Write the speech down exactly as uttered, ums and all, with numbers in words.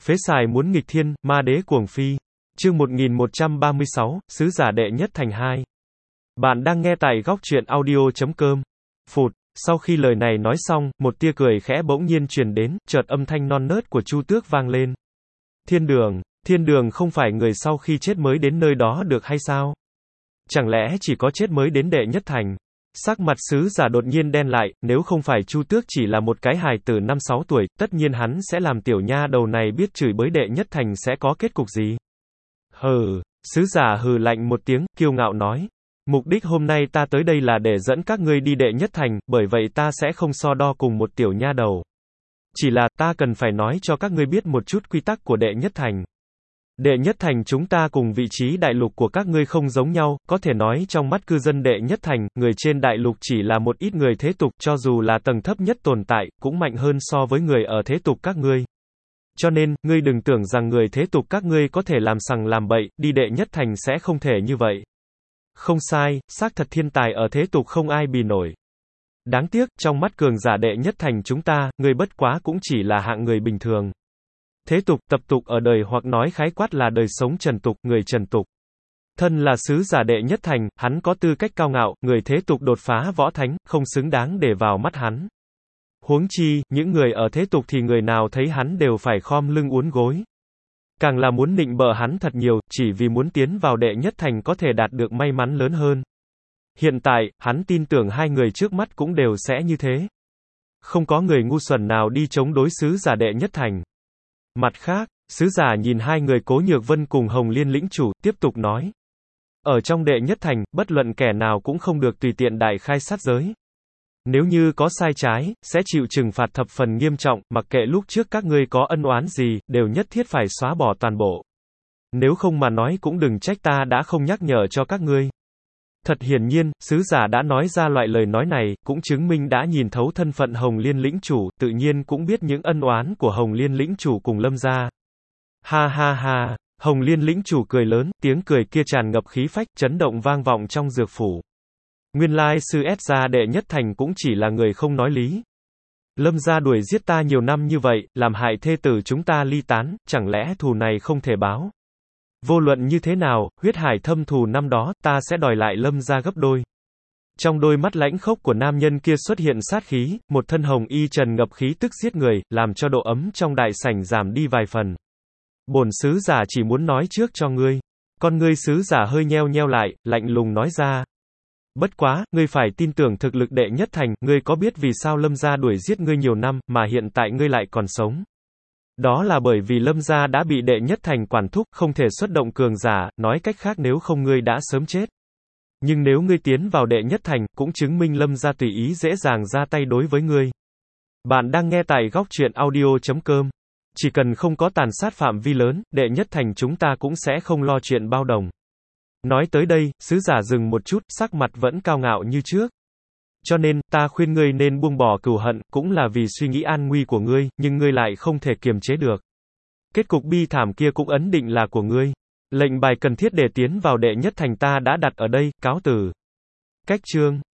Phế xài muốn nghịch thiên, ma đế cuồng phi. Chương một nghìn một trăm ba mươi sáu, Sứ giả đệ nhất thành hai. Bạn đang nghe tại góc truyện audio chấm com. Phụt, sau khi lời này nói xong, một tia cười khẽ bỗng nhiên truyền đến, chợt âm thanh non nớt của Chu Tước vang lên. Thiên đường, thiên đường không phải người sau khi chết mới đến nơi đó được hay sao? Chẳng lẽ chỉ có chết mới đến đệ nhất thành? Sắc mặt sứ giả đột nhiên đen lại, nếu không phải Chu Tước chỉ là một cái hài tử năm sáu tuổi, tất nhiên hắn sẽ làm tiểu nha đầu này biết chửi bới đệ nhất thành sẽ có kết cục gì. Hừ, sứ giả hừ lạnh một tiếng, kiêu ngạo nói. Mục đích hôm nay ta tới đây là để dẫn các ngươi đi đệ nhất thành, bởi vậy ta sẽ không so đo cùng một tiểu nha đầu. Chỉ là, ta cần phải nói cho các ngươi biết một chút quy tắc của đệ nhất thành. Đệ nhất thành chúng ta cùng vị trí đại lục của các ngươi không giống nhau, có thể nói trong mắt cư dân đệ nhất thành, người trên đại lục chỉ là một ít người thế tục, cho dù là tầng thấp nhất tồn tại, cũng mạnh hơn so với người ở thế tục các ngươi. Cho nên, ngươi đừng tưởng rằng người thế tục các ngươi có thể làm sằng làm bậy, đi đệ nhất thành sẽ không thể như vậy. Không sai, xác thật thiên tài ở thế tục không ai bì nổi. Đáng tiếc, trong mắt cường giả đệ nhất thành chúng ta, ngươi bất quá cũng chỉ là hạng người bình thường. Thế tục, tập tục ở đời hoặc nói khái quát là đời sống trần tục, người trần tục. Thân là sứ giả đệ nhất thành, hắn có tư cách cao ngạo, người thế tục đột phá võ thánh, không xứng đáng để vào mắt hắn. Huống chi, những người ở thế tục thì người nào thấy hắn đều phải khom lưng uốn gối. Càng là muốn nịnh bợ hắn thật nhiều, chỉ vì muốn tiến vào đệ nhất thành có thể đạt được may mắn lớn hơn. Hiện tại, hắn tin tưởng hai người trước mắt cũng đều sẽ như thế. Không có người ngu xuẩn nào đi chống đối sứ giả đệ nhất thành. Mặt khác, sứ giả nhìn hai người Cố Nhược Vân cùng Hồng Liên lĩnh chủ, tiếp tục nói. Ở trong đệ nhất thành, bất luận kẻ nào cũng không được tùy tiện đại khai sát giới. Nếu như có sai trái, sẽ chịu trừng phạt thập phần nghiêm trọng, mặc kệ lúc trước các ngươi có ân oán gì, đều nhất thiết phải xóa bỏ toàn bộ. Nếu không mà nói cũng đừng trách ta đã không nhắc nhở cho các ngươi. Thật hiển nhiên, sứ giả đã nói ra loại lời nói này, cũng chứng minh đã nhìn thấu thân phận Hồng Liên lĩnh chủ, tự nhiên cũng biết những ân oán của Hồng Liên lĩnh chủ cùng Lâm gia. Ha ha ha, Hồng Liên lĩnh chủ cười lớn, tiếng cười kia tràn ngập khí phách, chấn động vang vọng trong dược phủ. Nguyên lai sư S gia đệ nhất thành cũng chỉ là người không nói lý. Lâm gia đuổi giết ta nhiều năm như vậy, làm hại thê tử chúng ta ly tán, chẳng lẽ thù này không thể báo? Vô luận như thế nào, huyết hải thâm thù năm đó, ta sẽ đòi lại Lâm gia gấp đôi. Trong đôi mắt lãnh khốc của nam nhân kia xuất hiện sát khí, một thân hồng y trần ngập khí tức giết người, làm cho độ ấm trong đại sảnh giảm đi vài phần. Bổn sứ giả chỉ muốn nói trước cho ngươi. Con ngươi sứ giả hơi nheo nheo lại, lạnh lùng nói ra. Bất quá, ngươi phải tin tưởng thực lực đệ nhất thành, ngươi có biết vì sao Lâm gia đuổi giết ngươi nhiều năm, mà hiện tại ngươi lại còn sống? Đó là bởi vì Lâm gia đã bị đệ nhất thành quản thúc, không thể xuất động cường giả, nói cách khác nếu không ngươi đã sớm chết. Nhưng nếu ngươi tiến vào đệ nhất thành, cũng chứng minh Lâm gia tùy ý dễ dàng ra tay đối với ngươi. Bạn đang nghe tại góc truyện audio chấm com. Chỉ cần không có tàn sát phạm vi lớn, đệ nhất thành chúng ta cũng sẽ không lo chuyện bao đồng. Nói tới đây, sứ giả dừng một chút, sắc mặt vẫn cao ngạo như trước. Cho nên, ta khuyên ngươi nên buông bỏ cừu hận, cũng là vì suy nghĩ an nguy của ngươi, nhưng ngươi lại không thể kiềm chế được. Kết cục bi thảm kia cũng ấn định là của ngươi. Lệnh bài cần thiết để tiến vào đệ nhất thành ta đã đặt ở đây, cáo từ. Cách chương.